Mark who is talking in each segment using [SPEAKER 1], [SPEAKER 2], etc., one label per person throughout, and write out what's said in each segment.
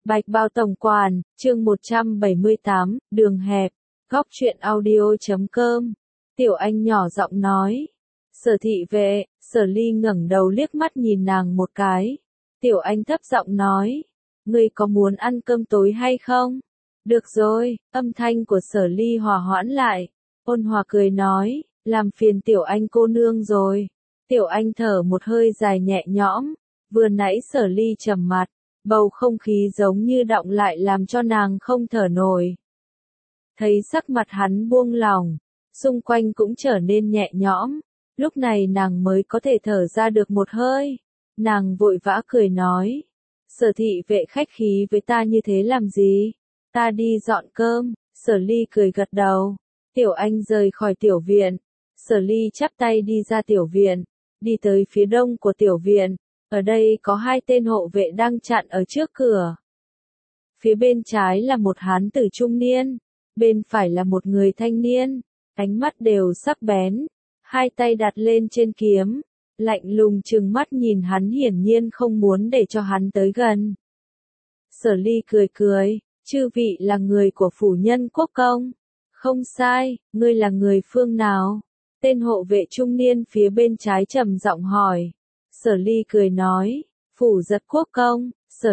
[SPEAKER 1] Bạch Bao tổng quản, chương 178, đường hẹp, góc truyện audio.com. Tiểu Anh nhỏ giọng nói. Sở thị vệ, Sở Ly ngẩng đầu liếc mắt nhìn nàng một cái. Tiểu Anh thấp giọng nói. Ngươi có muốn ăn cơm tối hay không? Được rồi, âm thanh của Sở Ly hòa hoãn lại. Ôn hòa cười nói, làm phiền Tiểu Anh cô nương rồi. Tiểu Anh thở một hơi dài nhẹ nhõm. Vừa nãy Sở Ly trầm mặt. Bầu không khí giống như đọng lại làm cho nàng không thở nổi. Thấy sắc mặt hắn buông lỏng, xung quanh cũng trở nên nhẹ nhõm, lúc này nàng mới có thể thở ra được một hơi. Nàng vội vã cười nói, Sở thị vệ khách khí với ta như thế làm gì? Ta đi dọn cơm. Sở Ly cười gật đầu. Tiểu Anh rời khỏi tiểu viện. Sở Ly chắp tay đi ra tiểu viện, đi tới phía đông của tiểu viện. Ở đây có hai tên hộ vệ đang chặn ở trước cửa. Phía bên trái là một hán tử trung niên, bên phải là một người thanh niên, ánh mắt đều sắc bén, hai tay đặt lên trên kiếm, lạnh lùng trừng mắt nhìn hắn, hiển nhiên không muốn để cho hắn tới gần. Sở Ly cười cười, chư vị là người của phủ nhân quốc công? Không sai, ngươi là người phương nào? Tên hộ vệ trung niên phía bên trái trầm giọng hỏi. Sở Ly cười nói, phủ giật quốc công.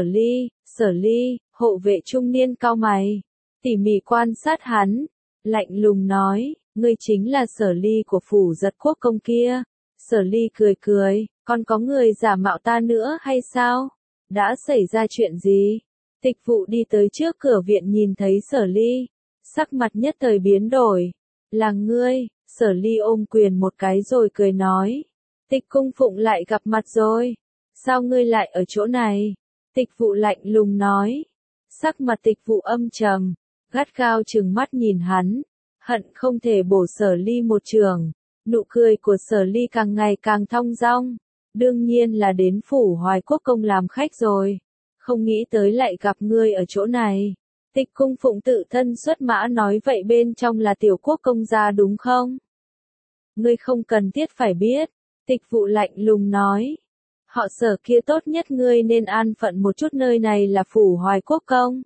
[SPEAKER 1] Sở Ly, hộ vệ trung niên cau mày, tỉ mỉ quan sát hắn, lạnh lùng nói, ngươi chính là Sở Ly của phủ giật quốc công kia. Sở Ly cười cười, còn có người giả mạo ta nữa hay sao? Đã xảy ra chuyện gì? Tịch vụ đi tới trước cửa viện nhìn thấy Sở Ly, sắc mặt nhất thời biến đổi. Là ngươi? Sở Ly ôm quyền một cái rồi cười nói. Tịch cung phụng lại gặp mặt rồi. Sao ngươi lại ở chỗ này? Tịch vụ lạnh lùng nói. Sắc mặt tịch vụ âm trầm, gắt gao trừng mắt nhìn hắn, hận không thể bổ Sở Ly một chưởng. Nụ cười của Sở Ly càng ngày càng thong dong. Đương nhiên là đến phủ Hoài Quốc công làm khách rồi. Không nghĩ tới lại gặp ngươi ở chỗ này. Tịch cung phụng tự thân xuất mã nói vậy bên trong là tiểu quốc công gia đúng không? Ngươi không cần thiết phải biết. Tịch vụ lạnh lùng nói. Họ Sở kia tốt nhất ngươi nên an phận một chút, nơi này là phủ Hoài Quốc công.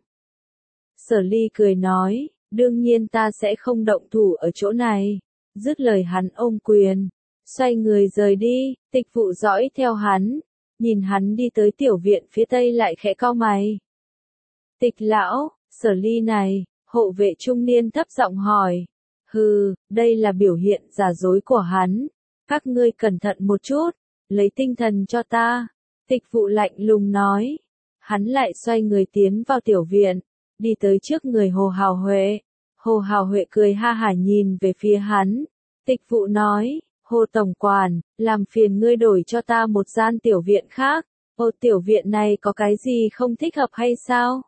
[SPEAKER 1] Sở Ly cười nói, đương nhiên ta sẽ không động thủ ở chỗ này. Dứt lời hắn ôm quyền, xoay người rời đi. Tịch vụ dõi theo hắn, nhìn hắn đi tới tiểu viện phía tây lại khẽ cau mày. Tịch lão, Sở Ly này, hộ vệ trung niên thấp giọng hỏi. Hừ, đây là biểu hiện giả dối của hắn. Các ngươi cẩn thận một chút, lấy tinh thần cho ta. Tịch vụ lạnh lùng nói. Hắn lại xoay người tiến vào tiểu viện, đi tới trước người Hồ Hào Huệ. Hồ Hào Huệ cười ha hả nhìn về phía hắn. Tịch vụ nói, Hồ tổng quản, làm phiền ngươi đổi cho ta một gian tiểu viện khác. Ô, tiểu viện này có cái gì không thích hợp hay sao?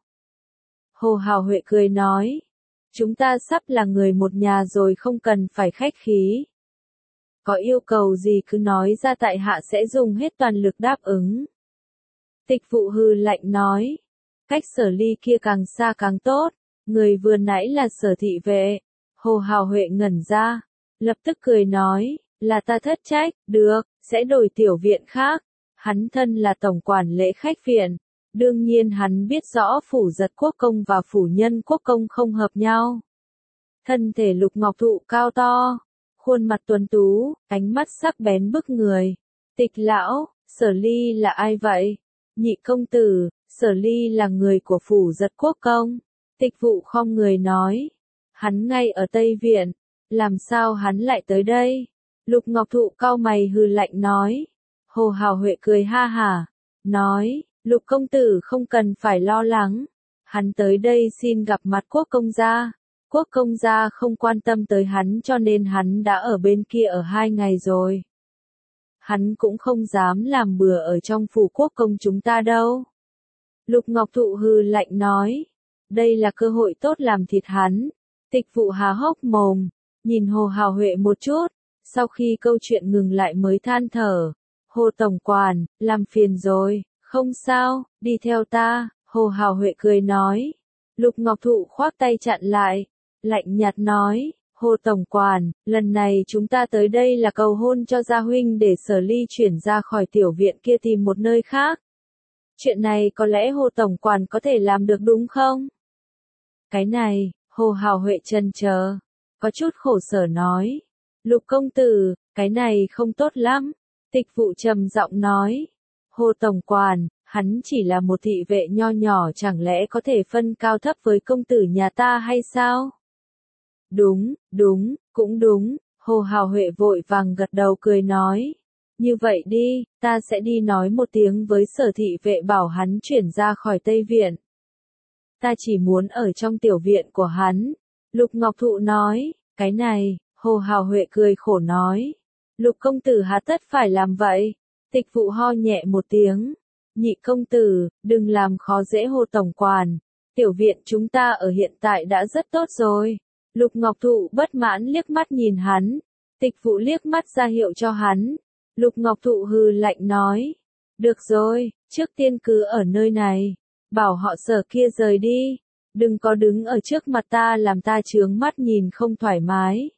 [SPEAKER 1] Hồ Hào Huệ cười nói. Chúng ta sắp là người một nhà rồi, không cần phải khách khí. Có yêu cầu gì cứ nói ra, tại hạ sẽ dùng hết toàn lực đáp ứng. Tịch vụ hừ lạnh nói. Cách Sở Ly kia càng xa càng tốt. Người vừa nãy là Sở thị vệ. Hồ Hào Huệ ngẩn ra, lập tức cười nói, là ta thất trách, được, sẽ đổi tiểu viện khác. Hắn thân là tổng quản lễ khách viện. Đương nhiên hắn biết rõ phủ giật quốc công và phủ nhân quốc công không hợp nhau. Thân thể lục ngọc thụ cao to, khuôn mặt tuấn tú, ánh mắt sắc bén bức người. Tịch lão, Sở Ly là ai vậy? Nhị công tử, Sở Ly là người của phủ giật quốc công. Tịch vụ khom người nói. Hắn ngay ở Tây Viện, làm sao hắn lại tới đây? Lục ngọc thụ cau mày hừ lạnh nói. Hồ Hào Huệ cười ha hả, nói, Lục công tử không cần phải lo lắng. Hắn tới đây xin gặp mặt quốc công gia. Quốc công gia không quan tâm tới hắn cho nên hắn đã ở bên kia ở 2 ngày rồi. Hắn cũng không dám làm bừa ở trong phủ quốc công chúng ta đâu. Lục Ngọc Thụ hừ lạnh nói. Đây là cơ hội tốt làm thịt hắn. Tịch vụ há hốc mồm, nhìn Hồ Hào Huệ một chút. Sau khi câu chuyện ngừng lại mới than thở. Hồ tổng quản, làm phiền rồi. Không sao, đi theo ta. Hồ Hào Huệ cười nói. Lục Ngọc Thụ khoác tay chặn lại, lạnh nhạt nói, Hồ tổng quản, lần này chúng ta tới đây là cầu hôn cho gia huynh để Sở Ly chuyển ra khỏi tiểu viện kia tìm một nơi khác. Chuyện này có lẽ Hồ Tổng Quản có thể làm được đúng không? Cái này, Hồ Hào Huệ chần chờ, có chút khổ sở nói. Lục công tử, cái này không tốt lắm. Tịch vụ trầm giọng nói. Hồ Tổng Quản, hắn chỉ là một thị vệ nho nhỏ, chẳng lẽ có thể phân cao thấp với công tử nhà ta hay sao? Đúng, cũng đúng. Hồ Hào Huệ vội vàng gật đầu cười nói. Như vậy đi, ta sẽ đi nói một tiếng với Sở thị vệ bảo hắn chuyển ra khỏi Tây Viện. Ta chỉ muốn ở trong tiểu viện của hắn. Lục Ngọc Thụ nói, cái này, Hồ Hào Huệ cười khổ nói. Lục công tử hà tất phải làm vậy? Tịch vụ ho nhẹ một tiếng. Nhị công tử, đừng làm khó dễ Hồ Tổng Quản. Tiểu viện chúng ta ở hiện tại đã rất tốt rồi. Lục Ngọc Thụ bất mãn liếc mắt nhìn hắn. Tịch vụ liếc mắt ra hiệu cho hắn. Lục Ngọc Thụ hừ lạnh nói. Được rồi, trước tiên cứ ở nơi này. Bảo họ Sở kia rời đi. Đừng có đứng ở trước mặt ta làm ta chướng mắt nhìn không thoải mái.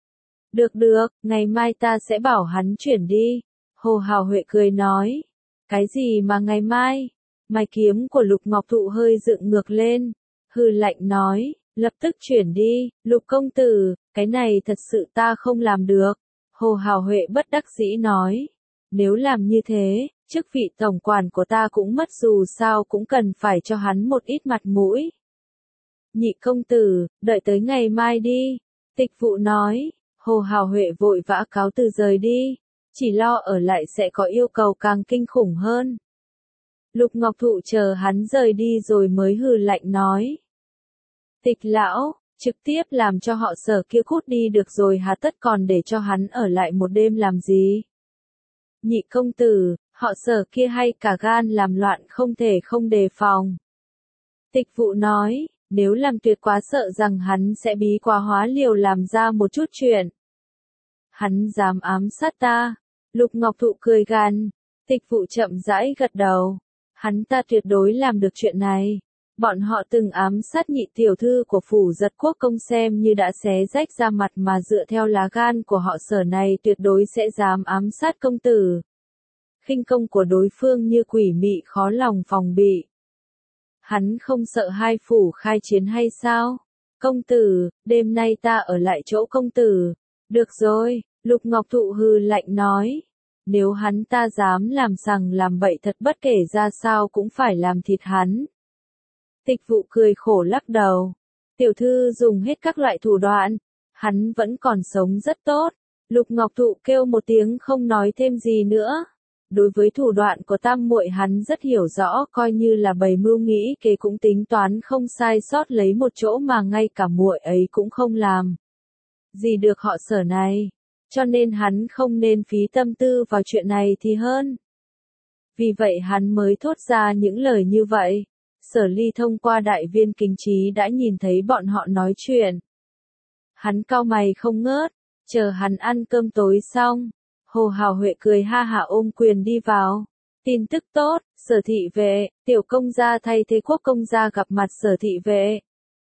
[SPEAKER 1] Được, ngày mai ta sẽ bảo hắn chuyển đi. Hồ Hào Huệ cười nói. Cái gì mà ngày mai? Mày kiếm của Lục Ngọc Thụ hơi dựng ngược lên. Hừ lạnh nói, lập tức chuyển đi, Lục công tử, cái này thật sự ta không làm được. Hồ Hào Huệ bất đắc dĩ nói. Nếu làm như thế, chức vị tổng quản của ta cũng mất, dù sao cũng cần phải cho hắn một ít mặt mũi. Nhị công tử, đợi tới ngày mai đi. Tịch vụ nói. Hồ Hào Huệ vội vã cáo từ rời đi. Chỉ lo ở lại sẽ có yêu cầu càng kinh khủng hơn. Lục Ngọc Thụ chờ hắn rời đi rồi mới hừ lạnh nói. Tịch lão, trực tiếp làm cho họ Sở kia cút đi được rồi, hà tất còn để cho hắn ở lại một đêm làm gì? Nhị công tử, họ Sở kia hay cả gan làm loạn không thể không đề phòng. Tịch vụ nói, nếu làm tuyệt quá sợ rằng hắn sẽ bí quá hóa liều làm ra một chút chuyện. Hắn dám ám sát ta. Lục Ngọc Thụ cười gằn. Tịch vụ chậm rãi gật đầu. Hắn ta tuyệt đối làm được chuyện này. Bọn họ từng ám sát nhị tiểu thư của phủ Giật Quốc công, xem như đã xé rách ra mặt, mà dựa theo lá gan của họ Sở này tuyệt đối sẽ dám ám sát công tử. Khinh công của đối phương như quỷ mị, khó lòng phòng bị. Hắn không sợ hai phủ khai chiến hay sao? Công tử, đêm nay ta ở lại chỗ công tử. Được rồi, Lục Ngọc Thụ hừ lạnh nói. Nếu hắn ta dám làm sằng làm bậy thật, bất kể ra sao cũng phải làm thịt hắn. Tịch vụ cười khổ lắc đầu. Tiểu thư dùng hết các loại thủ đoạn. Hắn vẫn còn sống rất tốt. Lục Ngọc Thụ kêu một tiếng không nói thêm gì nữa. Đối với thủ đoạn của tam muội hắn rất hiểu rõ, coi như là bày mưu nghĩ kế cũng tính toán không sai sót lấy một chỗ mà ngay cả muội ấy cũng không làm gì được họ Sở này. Cho nên hắn không nên phí tâm tư vào chuyện này thì hơn. Vì vậy hắn mới thốt ra những lời như vậy. Sở Ly thông qua đại viên kính trí đã nhìn thấy bọn họ nói chuyện. Hắn cau mày không ngớt, chờ hắn ăn cơm tối xong. Hồ Hào Huệ cười ha hả ôm quyền đi vào. Tin tức tốt, Sở thị vệ, tiểu công gia thay thế Quốc công gia gặp mặt Sở thị vệ.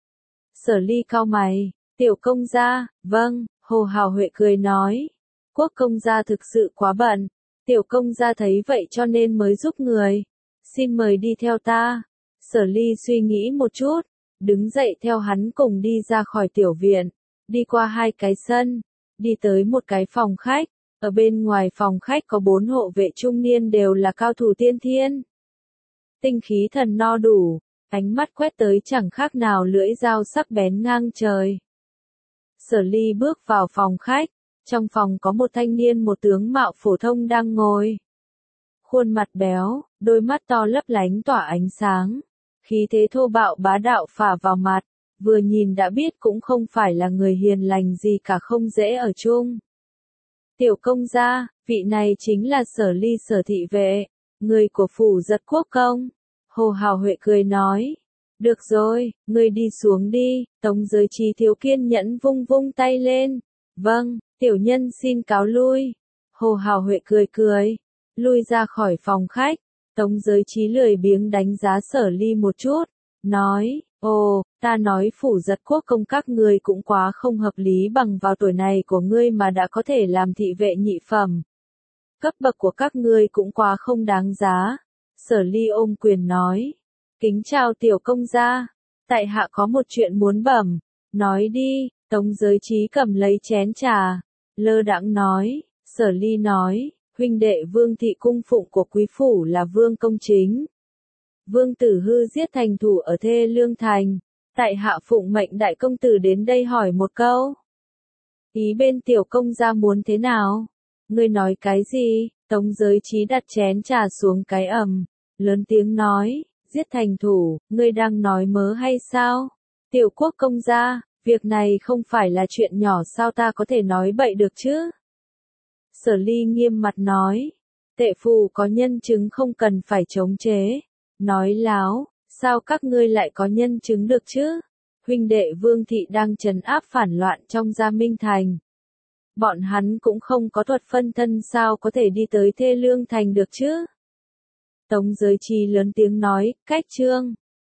[SPEAKER 1] Sở Ly cau mày, tiểu công gia, vâng, Hồ Hào Huệ cười nói. Quốc công gia thực sự quá bận, tiểu công gia thấy vậy cho nên mới giúp người. Xin mời đi theo ta. Sở Ly suy nghĩ một chút, đứng dậy theo hắn cùng đi ra khỏi tiểu viện, đi qua hai cái sân, đi tới một cái phòng khách. Ở bên ngoài phòng khách có 4 hộ vệ trung niên, đều là cao thủ tiên thiên. Tinh khí thần no đủ, ánh mắt quét tới chẳng khác nào lưỡi dao sắc bén ngang trời. Sở Ly bước vào phòng khách, trong phòng có một thanh niên một tướng mạo phổ thông đang ngồi. Khuôn mặt béo, đôi mắt to lấp lánh tỏa ánh sáng, khí thế thô bạo bá đạo phả vào mặt, vừa nhìn đã biết cũng không phải là người hiền lành gì cả, không dễ ở chung. Tiểu công gia, vị này chính là Sở Ly Sở thị vệ, người của phủ Giật Quốc công. Hồ Hào Huệ cười nói. Được rồi, ngươi đi xuống đi. Tống Giới Trí thiếu kiên nhẫn vung vung tay lên. Vâng, tiểu nhân xin cáo lui. Hồ Hào Huệ cười, lui ra khỏi phòng khách. Tống Giới Trí lười biếng đánh giá Sở Ly một chút, nói, ồ, ta nói phủ Giật Quốc công các ngươi cũng quá không hợp lý, bằng vào tuổi này của ngươi mà đã có thể làm thị vệ nhị phẩm. Cấp bậc của các ngươi cũng quá không đáng giá. Sở Ly ôm quyền nói. Kính chào tiểu công gia. Tại hạ có một chuyện muốn bẩm. Nói đi, Tống Giới Trí cầm lấy chén trà. Lơ đãng nói. Sở Ly nói, huynh đệ Vương thị cung phụng của quý phủ là Vương công chính. Vương Tử Hư giết thành thủ ở Thê Lương Thành. Tại hạ phụng mệnh đại công tử đến đây hỏi một câu. Ý bên tiểu công gia muốn thế nào? Ngươi nói cái gì? Tống Giới Trí đặt chén trà xuống cái ầm, lớn tiếng nói, giết thành thủ, ngươi đang nói mớ hay sao? Tiểu quốc công gia, việc này không phải là chuyện nhỏ sao ta có thể nói bậy được chứ? Sở Ly nghiêm mặt nói, tệ phù có nhân chứng không cần phải chống chế. Nói láo, sao các ngươi lại có nhân chứng được chứ? Huynh đệ Vương thị đang trấn áp phản loạn trong Gia Minh Thành. Bọn hắn cũng không có thuật phân thân sao có thể đi tới Thê Lương Thành được chứ? Tống Giới Trí lớn tiếng nói, cách trương.